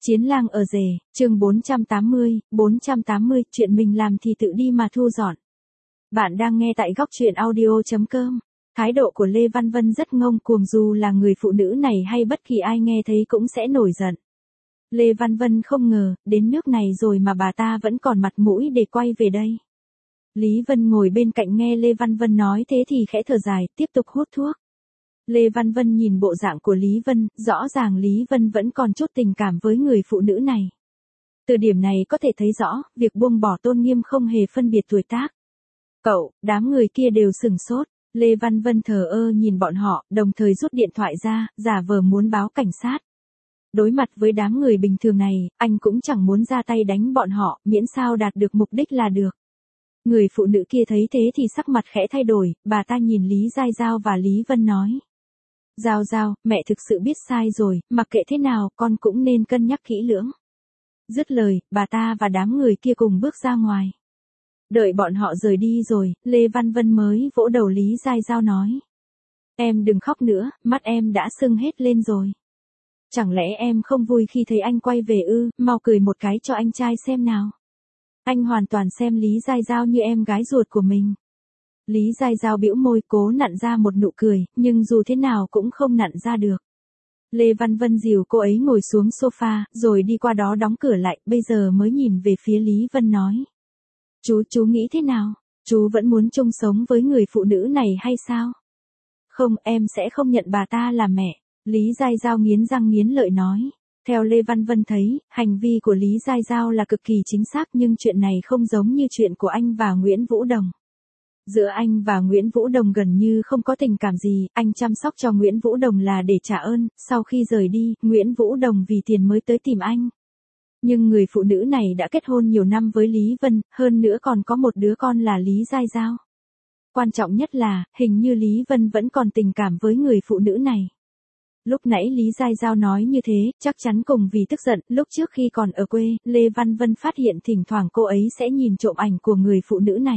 Chiến lang ở rể, chương 480, chuyện mình làm thì tự đi mà thu dọn. Bạn đang nghe tại góc truyện audio.com. Thái độ của Lê Văn Vân rất ngông cuồng, dù là người phụ nữ này hay bất kỳ ai nghe thấy cũng sẽ nổi giận. Lê Văn Vân không ngờ, đến nước này rồi mà bà ta vẫn còn mặt mũi để quay về đây. Lý Vân ngồi bên cạnh nghe Lê Văn Vân nói thế thì khẽ thở dài, tiếp tục hút thuốc. Lê Văn Vân nhìn bộ dạng của Lý Vân, rõ ràng Lý Vân vẫn còn chút tình cảm với người phụ nữ này. Từ điểm này có thể thấy rõ, việc buông bỏ tôn nghiêm không hề phân biệt tuổi tác. Cậu, đám người kia đều sửng sốt. Lê Văn Vân thờ ơ nhìn bọn họ, đồng thời rút điện thoại ra, giả vờ muốn báo cảnh sát. Đối mặt với đám người bình thường này, anh cũng chẳng muốn ra tay đánh bọn họ, miễn sao đạt được mục đích là được. Người phụ nữ kia thấy thế thì sắc mặt khẽ thay đổi, bà ta nhìn Lý Giai Giao và Lý Vân nói. Giao Giao, mẹ thực sự biết sai rồi, mặc kệ thế nào, con cũng nên cân nhắc kỹ lưỡng. Dứt lời, bà ta và đám người kia cùng bước ra ngoài. Đợi bọn họ rời đi rồi, Lê Văn Vân mới vỗ đầu Lý Giai Giao nói. Em đừng khóc nữa, mắt em đã sưng hết lên rồi. Chẳng lẽ em không vui khi thấy anh quay về ư, mau cười một cái cho anh trai xem nào. Anh hoàn toàn xem Lý Giai Giao như em gái ruột của mình. Lý Giai Giao bĩu môi cố nặn ra một nụ cười, nhưng dù thế nào cũng không nặn ra được. Lê Văn Vân dìu cô ấy ngồi xuống sofa, rồi đi qua đó đóng cửa lại, bây giờ mới nhìn về phía Lý Vân nói. Chú nghĩ thế nào? Chú vẫn muốn chung sống với người phụ nữ này hay sao? Không, em sẽ không nhận bà ta làm mẹ. Lý Giai Giao nghiến răng nghiến lợi nói. Theo Lê Văn Vân thấy, hành vi của Lý Giai Giao là cực kỳ chính xác, nhưng chuyện này không giống như chuyện của anh và Nguyễn Vũ Đồng. Giữa anh và Nguyễn Vũ Đồng gần như không có tình cảm gì, anh chăm sóc cho Nguyễn Vũ Đồng là để trả ơn, sau khi rời đi, Nguyễn Vũ Đồng vì tiền mới tới tìm anh. Nhưng người phụ nữ này đã kết hôn nhiều năm với Lý Vân, hơn nữa còn có một đứa con là Lý Giai Giao. Quan trọng nhất là, hình như Lý Vân vẫn còn tình cảm với người phụ nữ này. Lúc nãy Lý Giai Giao nói như thế, chắc chắn cùng vì tức giận, lúc trước khi còn ở quê, Lê Văn Vân phát hiện thỉnh thoảng cô ấy sẽ nhìn trộm ảnh của người phụ nữ này.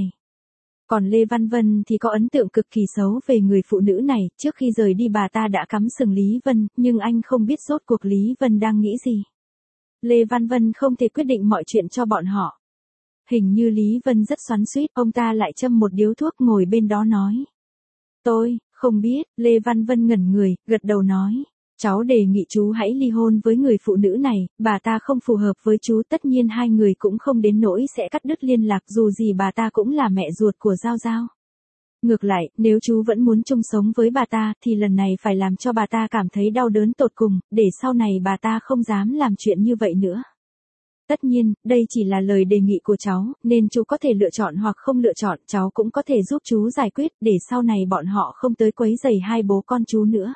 Còn Lê Văn Vân thì có ấn tượng cực kỳ xấu về người phụ nữ này, trước khi rời đi bà ta đã cắm sừng Lý Vân, nhưng anh không biết rốt cuộc Lý Vân đang nghĩ gì. Lê Văn Vân không thể quyết định mọi chuyện cho bọn họ. Hình như Lý Vân rất xoắn xuýt, ông ta lại châm một điếu thuốc ngồi bên đó nói. Tôi, không biết, Lê Văn Vân ngẩn người, gật đầu nói. Cháu đề nghị chú hãy ly hôn với người phụ nữ này, bà ta không phù hợp với chú, tất nhiên hai người cũng không đến nỗi sẽ cắt đứt liên lạc, dù gì bà ta cũng là mẹ ruột của Giao Giao. Ngược lại, nếu chú vẫn muốn chung sống với bà ta, thì lần này phải làm cho bà ta cảm thấy đau đớn tột cùng, để sau này bà ta không dám làm chuyện như vậy nữa. Tất nhiên, đây chỉ là lời đề nghị của cháu, nên chú có thể lựa chọn hoặc không lựa chọn, cháu cũng có thể giúp chú giải quyết, để sau này bọn họ không tới quấy rầy hai bố con chú nữa.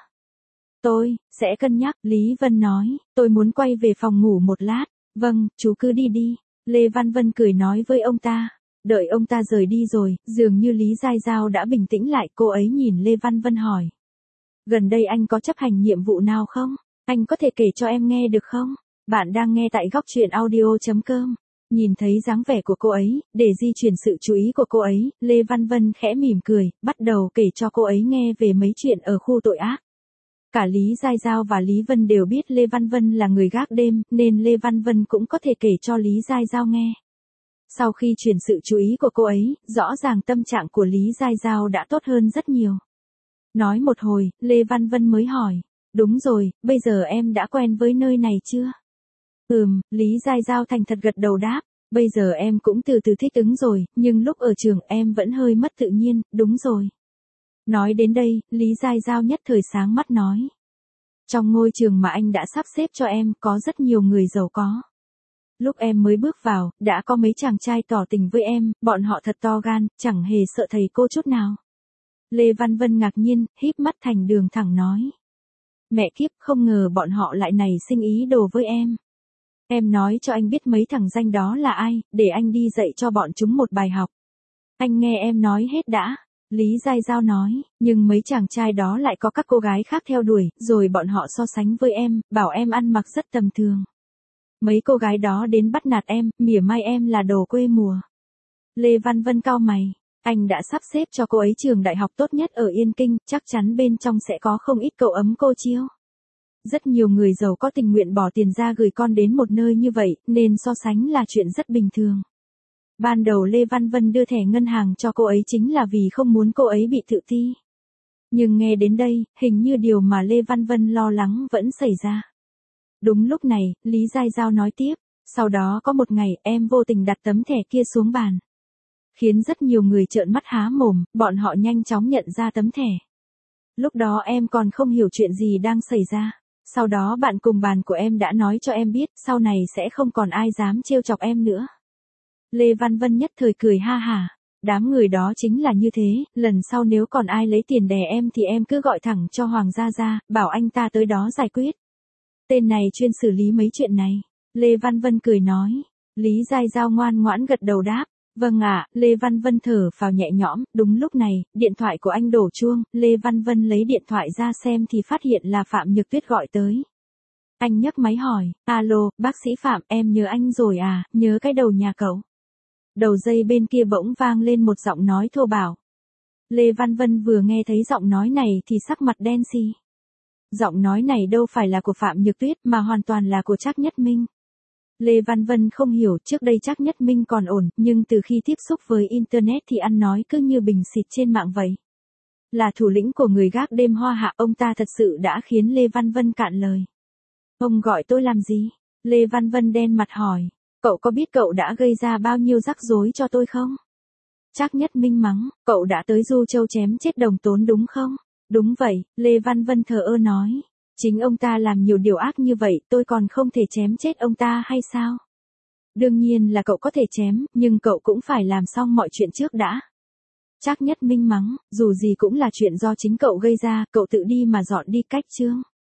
Tôi sẽ cân nhắc, Lý Vân nói, tôi muốn quay về phòng ngủ một lát. Vâng, chú cứ đi đi. Lê Văn Vân cười nói với ông ta. Đợi ông ta rời đi rồi, dường như Lý Giai Giao đã bình tĩnh lại, cô ấy nhìn Lê Văn Vân hỏi. Gần đây anh có chấp hành nhiệm vụ nào không? Anh có thể kể cho em nghe được không? Bạn đang nghe tại góc truyện audio.com. Nhìn thấy dáng vẻ của cô ấy, để di chuyển sự chú ý của cô ấy, Lê Văn Vân khẽ mỉm cười, bắt đầu kể cho cô ấy nghe về mấy chuyện ở khu tội ác. Cả Lý Giai Giao và Lý Vân đều biết Lê Văn Vân là người gác đêm, nên Lê Văn Vân cũng có thể kể cho Lý Giai Giao nghe. Sau khi chuyển sự chú ý của cô ấy, rõ ràng tâm trạng của Lý Giai Giao đã tốt hơn rất nhiều. Nói một hồi, Lê Văn Vân mới hỏi. Đúng rồi, bây giờ em đã quen với nơi này chưa? Lý Giai Giao thành thật gật đầu đáp. Bây giờ em cũng từ từ thích ứng rồi, nhưng lúc ở trường em vẫn hơi mất tự nhiên, đúng rồi. Nói đến đây, Lý Giai Giao nhất thời sáng mắt nói. Trong ngôi trường mà anh đã sắp xếp cho em, có rất nhiều người giàu có. Lúc em mới bước vào, đã có mấy chàng trai tỏ tình với em, bọn họ thật to gan, chẳng hề sợ thầy cô chút nào. Lê Văn Vân ngạc nhiên, híp mắt thành đường thẳng nói. Mẹ kiếp, không ngờ bọn họ lại nảy sinh ý đồ với em. Em nói cho anh biết mấy thằng danh đó là ai, để anh đi dạy cho bọn chúng một bài học. Anh nghe em nói hết đã. Lý Giai Giao nói, nhưng mấy chàng trai đó lại có các cô gái khác theo đuổi, rồi bọn họ so sánh với em, bảo em ăn mặc rất tầm thường. Mấy cô gái đó đến bắt nạt em, mỉa mai em là đồ quê mùa. Lê Văn Vân cau mày, anh đã sắp xếp cho cô ấy trường đại học tốt nhất ở Yên Kinh, chắc chắn bên trong sẽ có không ít cậu ấm cô chiêu. Rất nhiều người giàu có tình nguyện bỏ tiền ra gửi con đến một nơi như vậy, nên so sánh là chuyện rất bình thường. Ban đầu Lê Văn Vân đưa thẻ ngân hàng cho cô ấy chính là vì không muốn cô ấy bị tự ti. Nhưng nghe đến đây, hình như điều mà Lê Văn Vân lo lắng vẫn xảy ra. Đúng lúc này, Lý Giai Giao nói tiếp, sau đó có một ngày em vô tình đặt tấm thẻ kia xuống bàn. Khiến rất nhiều người trợn mắt há mồm, bọn họ nhanh chóng nhận ra tấm thẻ. Lúc đó em còn không hiểu chuyện gì đang xảy ra. Sau đó bạn cùng bàn của em đã nói cho em biết, sau này sẽ không còn ai dám trêu chọc em nữa. Lê Văn Vân nhất thời cười ha hả. Đám người đó chính là như thế, lần sau nếu còn ai lấy tiền đè em thì em cứ gọi thẳng cho Hoàng gia ra, bảo anh ta tới đó giải quyết. Tên này chuyên xử lý mấy chuyện này. Lê Văn Vân cười nói. Lý Giai Giao ngoan ngoãn gật đầu đáp. Vâng ạ, Lê Văn Vân thở phào nhẹ nhõm. Đúng lúc này, điện thoại của anh đổ chuông. Lê Văn Vân lấy điện thoại ra xem thì phát hiện là Phạm Nhược Tuyết gọi tới. Anh nhấc máy hỏi, alo, bác sĩ Phạm, em nhớ anh rồi à, nhớ cái đầu nhà cậu. Đầu dây bên kia bỗng vang lên một giọng nói thô bạo. Lê Văn Vân vừa nghe thấy giọng nói này thì sắc mặt đen xì. Giọng nói này đâu phải là của Phạm Nhược Tuyết mà hoàn toàn là của Trác Nhất Minh. Lê Văn Vân không hiểu, trước đây Trác Nhất Minh còn ổn, nhưng từ khi tiếp xúc với Internet thì ăn nói cứ như bình xịt trên mạng vậy. Là thủ lĩnh của người gác đêm Hoa Hạ, ông ta thật sự đã khiến Lê Văn Vân cạn lời. Ông gọi tôi làm gì? Lê Văn Vân đen mặt hỏi. Cậu có biết cậu đã gây ra bao nhiêu rắc rối cho tôi không? Trác Nhất Minh mắng, cậu đã tới Du Châu chém chết Đồng Tốn đúng không? Đúng vậy, Lê Văn Vân thờ ơ nói. Chính ông ta làm nhiều điều ác như vậy, tôi còn không thể chém chết ông ta hay sao? Đương nhiên là cậu có thể chém, nhưng cậu cũng phải làm xong mọi chuyện trước đã. Trác Nhất Minh mắng, dù gì cũng là chuyện do chính cậu gây ra, cậu tự đi mà dọn đi cách chương.